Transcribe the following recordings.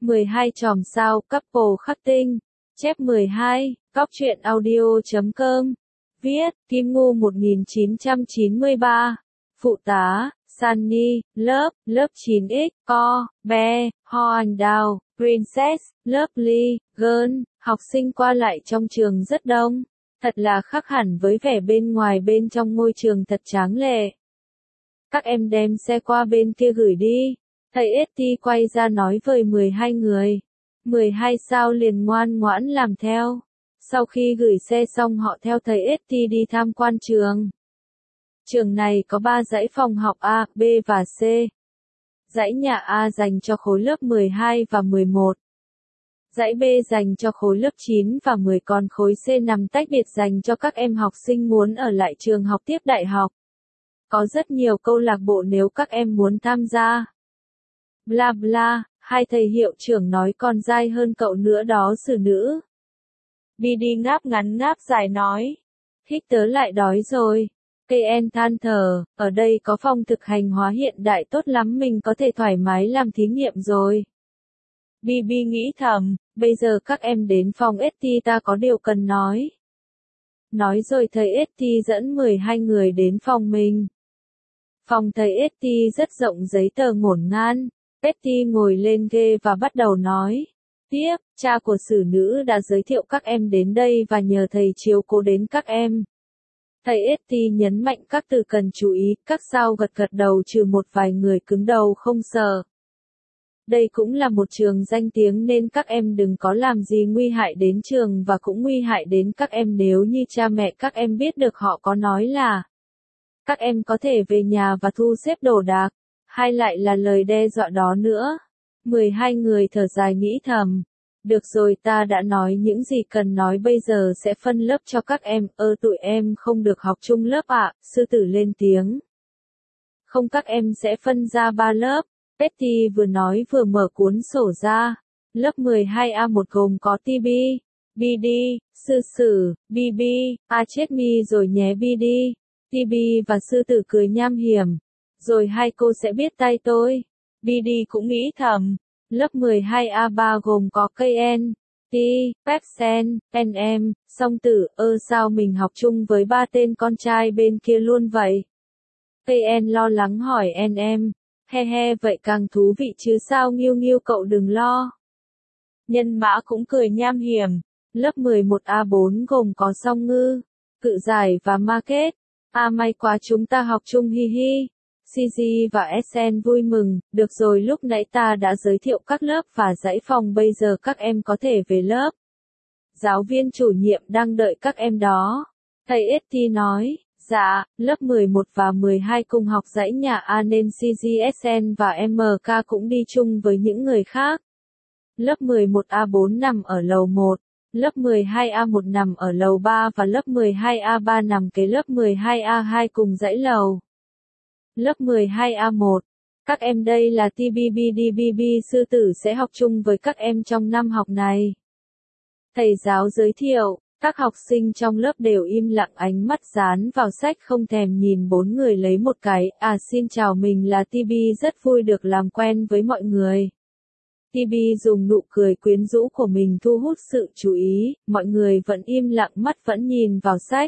12 chòm sao couple khắc tinh. Chép 12, Cóc truyện audio.com. Viết, Kim Ngu 1993. Phụ tá, Sunny, lớp 9X, Be, Ho and Down, Princess, Lovely, Girl. Học sinh qua lại trong trường rất đông. Thật là khác hẳn với vẻ bên ngoài, bên trong ngôi trường thật tráng lệ. Các em đem xe qua bên kia gửi đi. Thầy ST quay ra nói với 12 người. 12 sao liền ngoan ngoãn làm theo. Sau khi gửi xe xong họ theo thầy ST đi tham quan trường. Trường này có 3 dãy phòng học A, B và C. Dãy nhà A dành cho khối lớp 12 và 11. Dãy B dành cho khối lớp 9 và 10, còn khối C nằm tách biệt dành cho các em học sinh muốn ở lại trường học tiếp đại học. Có rất nhiều câu lạc bộ nếu các em muốn tham gia. Bla bla, hai thầy hiệu trưởng nói còn dai hơn cậu nữa đó xử nữ. BD ngáp ngắn ngáp dài nói. Thích tớ lại đói rồi. KN than thở, ở đây có phòng thực hành hóa hiện đại tốt lắm, mình có thể thoải mái làm thí nghiệm rồi. BB nghĩ thầm, bây giờ các em đến phòng ST ta có điều cần nói. Nói rồi thầy ST dẫn 12 người đến phòng mình. Phòng thầy ST rất rộng, giấy tờ ngổn ngang. ST ngồi lên ghế và bắt đầu nói. Tiếp, cha của xử nữ đã giới thiệu các em đến đây và nhờ thầy chiếu cố đến các em. Thầy ST nhấn mạnh các từ cần chú ý, các sao gật gật đầu trừ một vài người cứng đầu không sợ. Đây cũng là một trường danh tiếng nên các em đừng có làm gì nguy hại đến trường và cũng nguy hại đến các em nếu như cha mẹ các em biết được. Họ có nói là các em có thể về nhà và thu xếp đồ đạc, hay lại là lời đe dọa đó nữa. 12 người thở dài nghĩ thầm. Được rồi, ta đã nói những gì cần nói, bây giờ sẽ phân lớp cho các em. Tụi em không được học chung lớp ạ, sư tử lên tiếng. Không, các em sẽ phân ra 3 lớp. Petty vừa nói vừa mở cuốn sổ ra. Lớp 12A1 gồm có TB, BD, sư sử, BB, chết mi rồi nhé BD. TB và sư tử cười nham hiểm. Rồi hai cô sẽ biết tay tôi. BD cũng nghĩ thầm. Lớp 12A3 gồm có KN, T, Pepsen, NM, song tử. Sao mình học chung với 3 tên con trai bên kia luôn vậy? KN lo lắng hỏi NM. He, vậy càng thú vị chứ sao Nghiêu Nghiêu, cậu đừng lo. Nhân mã cũng cười nham hiểm. Lớp 11A4 gồm có Song Ngư, Cự Giải và Market. May quá chúng ta học chung hi hi. CG và SN vui mừng. Được rồi, lúc nãy ta đã giới thiệu các lớp và dãy phòng, bây giờ các em có thể về lớp. Giáo viên chủ nhiệm đang đợi các em đó. Thầy ST nói. Dạ, lớp 11 và 12 cùng học dãy nhà A nên CGSN và MK cũng đi chung với những người khác. Lớp 11A4 nằm ở lầu 1, lớp 12A1 nằm ở lầu 3 và lớp 12A3 nằm kế lớp 12A2 cùng dãy lầu. Lớp 12A1. Các em đây là TBBDBB, sư tử sẽ học chung với các em trong năm học này. Thầy giáo giới thiệu. Các học sinh trong lớp đều im lặng, ánh mắt dán vào sách không thèm nhìn 4 người lấy một cái. Xin chào, mình là TB, rất vui được làm quen với mọi người. TB dùng nụ cười quyến rũ của mình thu hút sự chú ý, mọi người vẫn im lặng, mắt vẫn nhìn vào sách.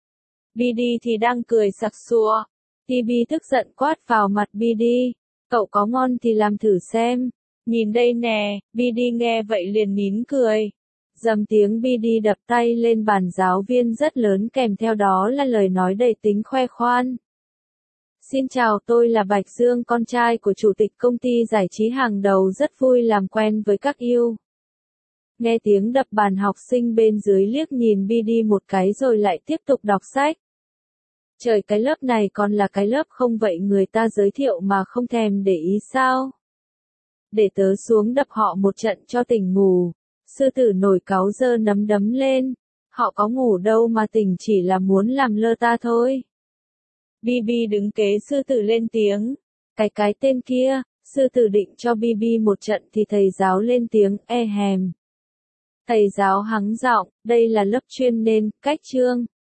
BD thì đang cười sặc sụa. TB tức giận quát vào mặt BD. Cậu có ngon thì làm thử xem. Nhìn đây nè, BD nghe vậy liền nín cười. Dầm tiếng BD đập tay lên bàn giáo viên rất lớn, kèm theo đó là lời nói đầy tính khoe khoan. Xin chào, tôi là Bạch Dương, con trai của chủ tịch công ty giải trí hàng đầu, rất vui làm quen với các yêu. Nghe tiếng đập bàn, học sinh bên dưới liếc nhìn BD một cái rồi lại tiếp tục đọc sách. Trời, cái lớp này còn là cái lớp không vậy người ta giới thiệu mà không thèm để ý sao? Để tớ xuống đập họ một trận cho tỉnh ngủ. Sư tử nổi cáu giơ nắm đấm lên. Họ có ngủ đâu mà tỉnh, chỉ là muốn làm lơ ta thôi. BB đứng kế sư tử lên tiếng. Cái tên kia, sư tử định cho BB một trận thì thầy giáo lên tiếng, hèm. Thầy giáo hắng giọng, đây là lớp chuyên nên, cách chương.